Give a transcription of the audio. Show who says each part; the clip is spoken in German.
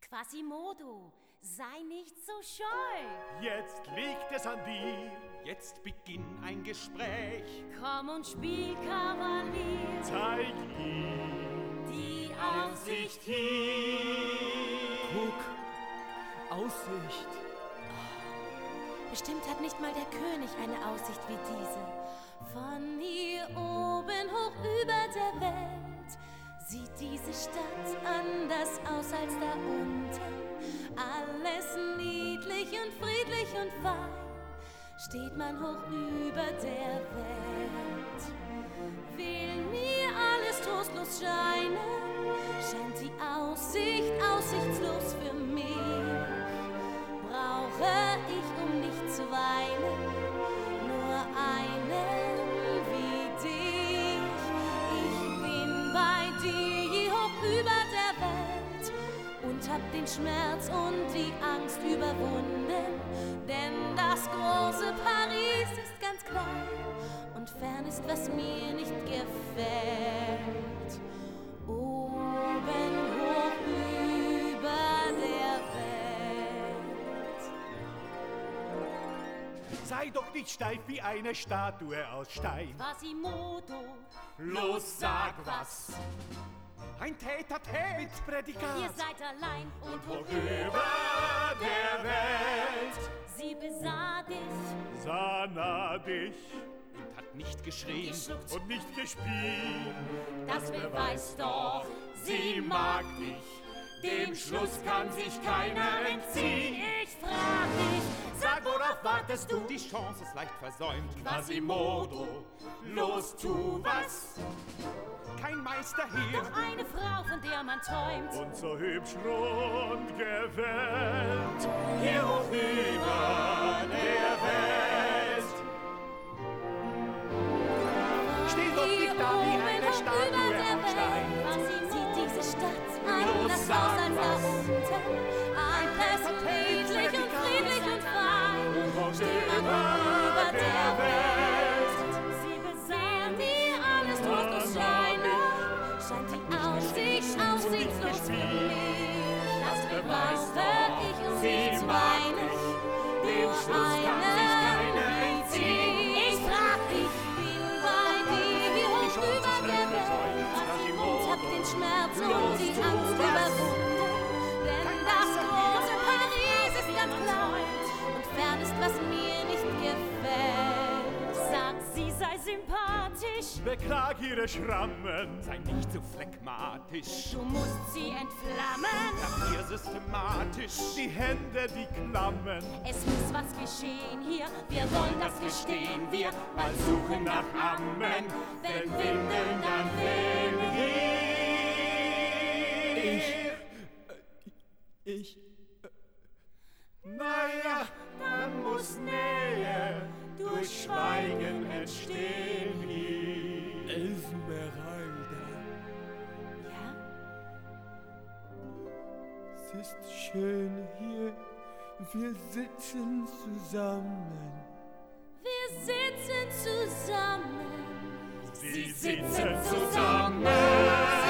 Speaker 1: Quasimodo, sei nicht so scheu.
Speaker 2: Jetzt liegt es an dir.
Speaker 3: Jetzt beginn ein Gespräch.
Speaker 1: Komm und spiel Kavalier.
Speaker 2: Zeig ihm
Speaker 1: Die Aussicht
Speaker 2: hier.
Speaker 4: Guck, Aussicht.
Speaker 5: Bestimmt hat nicht mal der König eine Aussicht wie diese. Von hier oben hoch über der Welt sieht diese Stadt anders aus als da unten. Alles niedlich und friedlich und fein, steht man hoch über der Welt. Will mir alles trostlos scheinen, scheint die Aussicht aussichtslos für mich. Brauche ich, um nicht zu weinen, nur einen wie dich. Ich bin bei dir hier hoch über der Welt und hab den Schmerz und die Angst überwunden. Denn das große Paris ist ganz klein und fern ist, was mir nicht gefällt. Oben hoch über der Welt.
Speaker 2: Sei doch nicht steif wie eine Statue aus Stein.
Speaker 1: Quasimodo,
Speaker 3: Los, sag was. Ein Tête-à-Tête mit Prädikat.
Speaker 1: ihr seid allein und hoch
Speaker 2: Über der Welt
Speaker 1: sie besah dich.
Speaker 2: sah nah dich
Speaker 3: Und hat nicht geschrien.
Speaker 1: Geschluckt,
Speaker 2: und nicht gespielt.
Speaker 1: das beweist doch,
Speaker 3: Sie mag dich. Dem Schluss kann sich keiner entziehen.
Speaker 1: Ich frag dich,
Speaker 3: Sag, worauf wartest du? Die Chance ist leicht versäumt. Quasimodo, los, tu was. Kein Meister hier.
Speaker 1: doch eine Frau, von der man träumt.
Speaker 2: Und so hübsch rund gewählt.
Speaker 3: Hier hoch über der Welt.
Speaker 2: Steh doch nicht da wie eine Statue aus Stein.
Speaker 5: Sie sieht diese Stadt anders
Speaker 3: sag
Speaker 5: aus als da
Speaker 3: was.
Speaker 5: unten. Alles friedlich und friedlich und fein. Steht man über der Welt.
Speaker 1: Sie besah
Speaker 5: Sehen die alles trostlos scheinen, scheint die Aussicht aussichtslos für mich. Das beweist ich, um nicht zu weinen.
Speaker 3: Dem Schluss kann sich keiner entziehen.
Speaker 5: Ich frag dich, bin bei dir wie hoch über der Welt und hab den Schmerz und die Angst überwunden. Denn das große Paris ist ganz klein und fern ist, was mir nicht gefällt.
Speaker 1: sagt, sie sei sympathisch.
Speaker 2: Beklag ihre Schrammen.
Speaker 3: Sei nicht so phlegmatisch.
Speaker 1: Du musst sie entflammen.
Speaker 3: Nach ihr systematisch.
Speaker 2: Die Hände, die klammen.
Speaker 1: Es muss was geschehen hier. Wir wollen das gestehen. Wir
Speaker 3: Mal suchen nach Ammen. Wenn Windeln, dann wählen wir.
Speaker 4: Ich.
Speaker 2: Naja, dann muss Nähe durch Schweigen entstehen hier.
Speaker 4: Esmeralda.
Speaker 5: Ja?
Speaker 4: Es ist schön hier. Wir sitzen zusammen.
Speaker 5: Wir sitzen zusammen.
Speaker 2: Sie
Speaker 3: Sitzen zusammen.